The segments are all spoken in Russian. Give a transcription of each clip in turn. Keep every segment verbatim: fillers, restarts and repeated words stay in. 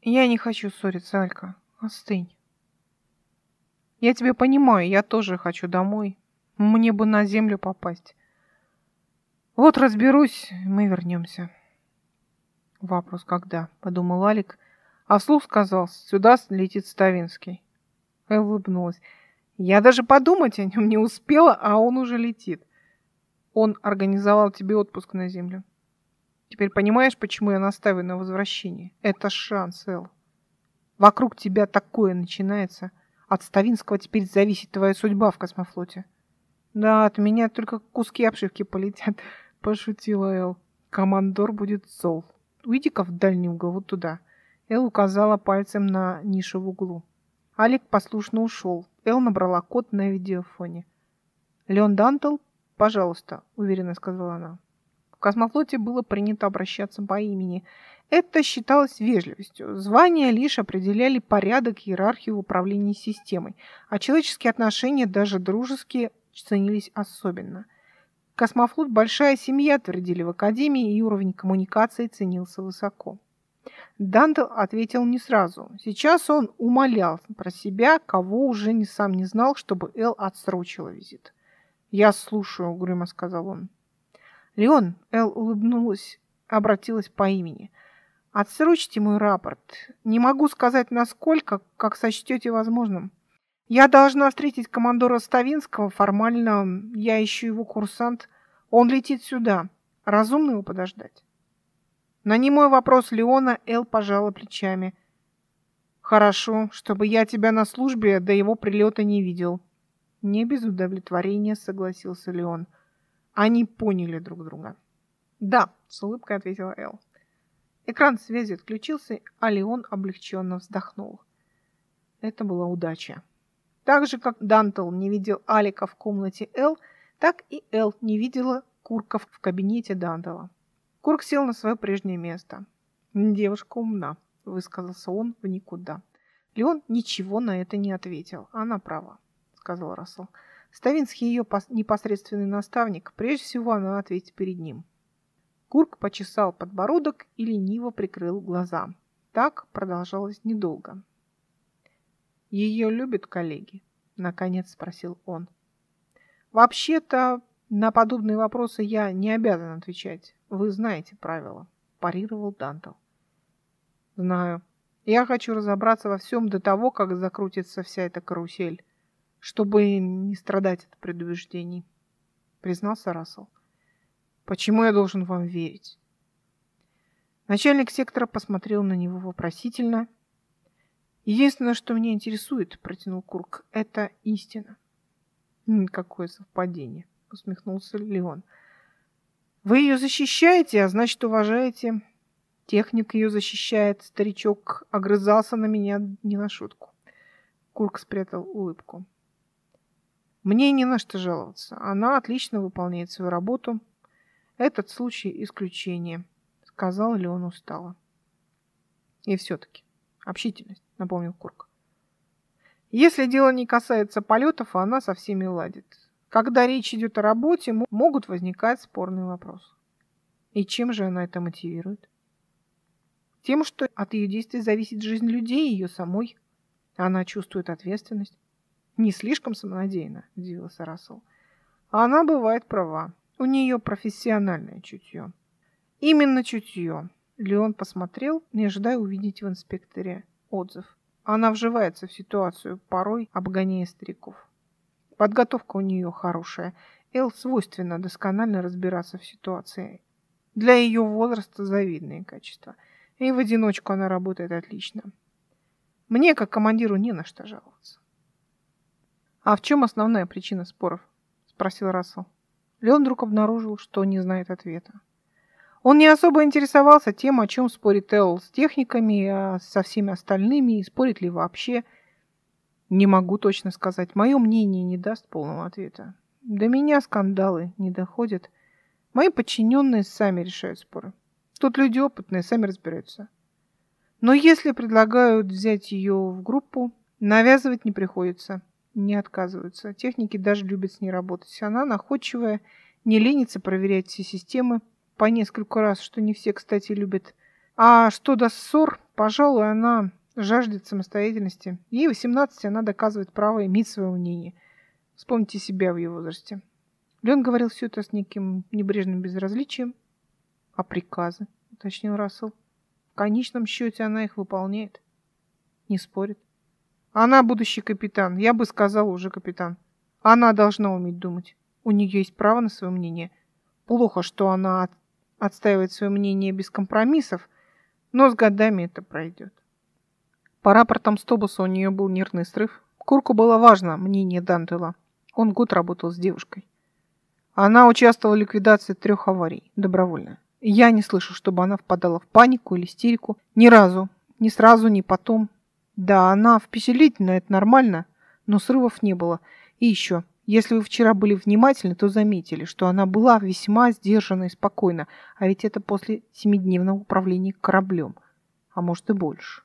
Я не хочу ссориться, Алька. Остынь. Я тебя понимаю, я тоже хочу домой. Мне бы на землю попасть. Вот разберусь, мы вернемся. Вопрос когда, подумал Алик, а вслух сказал, сюда летит Ставинский. Эл улыбнулась. Я даже подумать о нем не успела, а он уже летит. Он организовал тебе отпуск на землю. Теперь понимаешь, почему я настаиваю на возвращении? Это шанс, Эл. Вокруг тебя такое начинается. От Ставинского теперь зависит твоя судьба в космофлоте. Да, от меня только куски обшивки полетят, пошутила Эл. Командор будет зол. Уйди-ка в дальний угол, вот туда. Эл указала пальцем на нишу в углу. Алик послушно ушел. Эл набрала код на видеофоне. Леон Дантл, пожалуйста, уверенно сказала она. В космофлоте было принято обращаться по имени. Это считалось вежливостью. Звания лишь определяли порядок и иерархию в управлении системой, а человеческие отношения, даже дружеские, ценились особенно. Космофлот – большая семья, твердили в академии, и уровень коммуникации ценился высоко. Дантл ответил не сразу. Сейчас он умолял про себя, кого уже не сам не знал, чтобы Эл отсрочила визит. «Я слушаю», — угрюмо сказал он. «Леон», — Эл улыбнулась, обратилась по имени. «Отсрочьте мой рапорт. Не могу сказать, насколько, как сочтете возможным. Я должна встретить командора Ставинского. Формально я ищу его курсант. Он летит сюда. Разумно его подождать?» На немой вопрос Леона Эл пожала плечами. «Хорошо, чтобы я тебя на службе до его прилета не видел». Не без удовлетворения согласился Леон. Они поняли друг друга. «Да», — с улыбкой ответила Эл. Экран связи отключился, а Леон облегченно вздохнул. Это была удача. Так же, как Дантл не видел Алика в комнате Эл, так и Эл не видела Курка в кабинете Дантла. Курк сел на свое прежнее место. «Девушка умна», — высказался он в никуда. Леон ничего на это не ответил. Она права, — сказал Рассел. Ставинский ее непосредственный наставник. Прежде всего она ответит перед ним. Курк почесал подбородок и лениво прикрыл глаза. Так продолжалось недолго. «Ее любят коллеги?» — наконец спросил он. «Вообще-то на подобные вопросы я не обязан отвечать. Вы знаете правила», — парировал Дантл. «Знаю. Я хочу разобраться во всем до того, как закрутится вся эта карусель, чтобы не страдать от предубеждений», — признался Рассел. «Почему я должен вам верить?» Начальник сектора посмотрел на него вопросительно. «Единственное, что меня интересует, — протянул Курк, — это истина». «Какое совпадение!» — усмехнулся Леон. «Вы ее защищаете, а значит, уважаете. Техник ее защищает. Старичок огрызался на меня не на шутку». Курк спрятал улыбку. «Мне не на что жаловаться. Она отлично выполняет свою работу. Этот случай исключение», — сказал Леон устало. «И все-таки общительность», — напомнил Курк. «Если дело не касается полетов, она со всеми ладит. Когда речь идет о работе, могут возникать спорные вопросы». И чем же она это мотивирует? Тем, что от ее действий зависит жизнь людей и ее самой. Она чувствует ответственность. Не слишком самонадеянно, удивился Рассел. Она бывает права. У нее профессиональное чутье. Именно чутье. Леон посмотрел, не ожидая увидеть в инспекторе отзыв. Она вживается в ситуацию, порой обгоняя стариков. Подготовка у нее хорошая. Эл свойственно досконально разбираться в ситуации. Для ее возраста завидные качества. И в одиночку она работает отлично. Мне, как командиру, не на что жаловаться. «А в чем основная причина споров?» — спросил Рассел. Леон вдруг обнаружил, что не знает ответа. Он не особо интересовался тем, о чем спорит Эл с техниками, а со всеми остальными, и спорит ли вообще. «Не могу точно сказать. Мое мнение не даст полного ответа. До меня скандалы не доходят. Мои подчиненные сами решают споры. Тут люди опытные, сами разбираются. Но если предлагают взять ее в группу, навязывать не приходится, не отказываются. Техники даже любят с ней работать. Она находчивая, не ленится проверять все системы по несколько раз, что не все, кстати, любят. А что до ссор, Пожалуй, она жаждет самостоятельности. Ей восемнадцать, она доказывает право иметь свое мнение. Вспомните себя в ее возрасте. Леон говорил все это с неким небрежным безразличием. А приказы, уточнил Рассел. В конечном счете она их выполняет. Не спорит. Она будущий капитан. Я бы сказал, уже капитан. Она должна уметь думать. У нее есть право на свое мнение. Плохо, что она отстаивает свое мнение без компромиссов, но с годами это пройдет. По рапортам Стобуса у нее был нервный срыв. Курку было важно мнение Дантела. Он год работал с девушкой. Она участвовала в ликвидации трех аварий добровольно. Я не слышу, чтобы она впадала в панику или истерику. Ни разу. Ни сразу, ни потом. Да, она впечатлительная, это нормально, но срывов не было. И еще, если вы вчера были внимательны, то заметили, что она была весьма сдержана и спокойна. А ведь это после семидневного управления кораблем. А может и больше.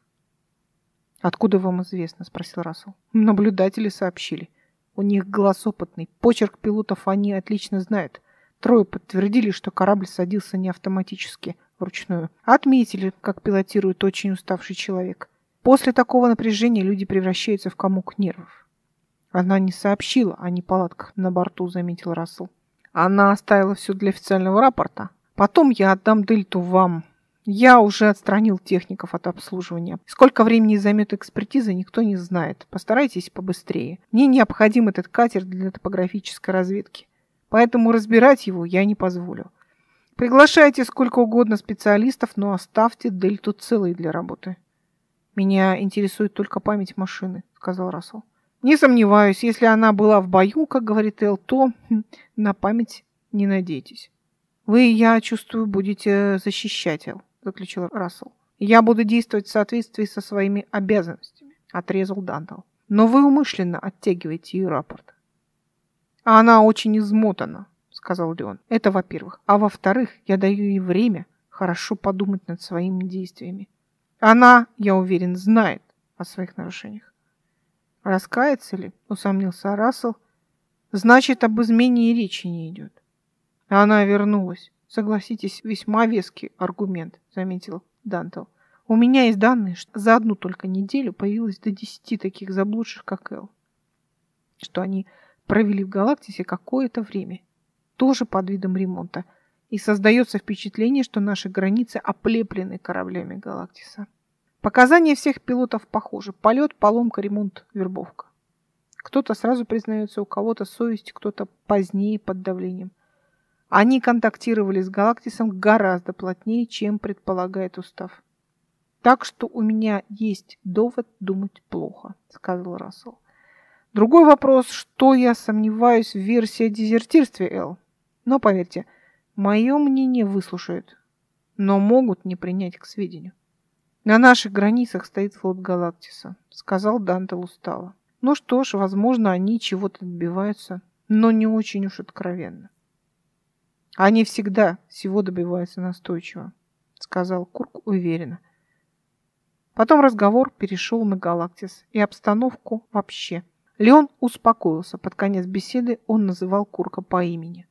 «Откуда вам известно?» – спросил Рассел. «Наблюдатели сообщили. У них глаз опытный. Почерк пилотов они отлично знают. Трое подтвердили, что корабль садился не автоматически, вручную. Отметили, как пилотирует очень уставший человек. После такого напряжения люди превращаются в комок нервов». «Она не сообщила о неполадках на борту», – заметил Рассел. «Она оставила все для официального рапорта. Потом я отдам Дельту вам. Я уже отстранил техников от обслуживания. Сколько времени займет экспертиза, никто не знает. Постарайтесь побыстрее. Мне необходим этот катер для топографической разведки. Поэтому разбирать его я не позволю. Приглашайте сколько угодно специалистов, но оставьте Дельту целой для работы». «Меня интересует только память машины», — сказал Рассел. «Не сомневаюсь, если она была в бою, как говорит Эл, то на память не надейтесь». «Вы, я чувствую, будете защищать Эл», — заключил Рассел. «Я буду действовать в соответствии со своими обязанностями», — отрезал Дантел. «Но вы умышленно оттягиваете ее рапорт». «А она очень измотана», — сказал Леон. «Это во-первых. А во-вторых, я даю ей время хорошо подумать над своими действиями. Она, я уверен, знает о своих нарушениях». «Раскается ли?» — усомнился Рассел. «Значит, об измене и речи не идет». «Она вернулась. Согласитесь, весьма веский аргумент», — заметил Дантел. «У меня есть данные, что за одну только неделю появилось до десяти таких заблудших, как Эл, что они провели в Галактисе какое-то время, тоже под видом ремонта, и создается впечатление, что наши границы оплеплены кораблями Галактиса. Показания всех пилотов похожи. Полет, поломка, ремонт, вербовка. Кто-то сразу признается, у кого-то совесть, кто-то позднее под давлением. Они контактировали с Галактисом гораздо плотнее, чем предполагает устав. Так что у меня есть довод думать плохо», — сказал Рассел. «Другой вопрос, что я сомневаюсь в версии о дезертирстве, Эл. Но поверьте, мое мнение выслушают, но могут не принять к сведению». «На наших границах стоит флот Галактиса», — сказал Дантел устало. «Ну что ж, возможно, они чего-то добиваются, но не очень уж откровенно». «Они всегда всего добиваются настойчиво», — сказал Курк уверенно. Потом разговор перешел на Галактис и обстановку вообще. Леон успокоился. Под конец беседы он называл Курка по имени.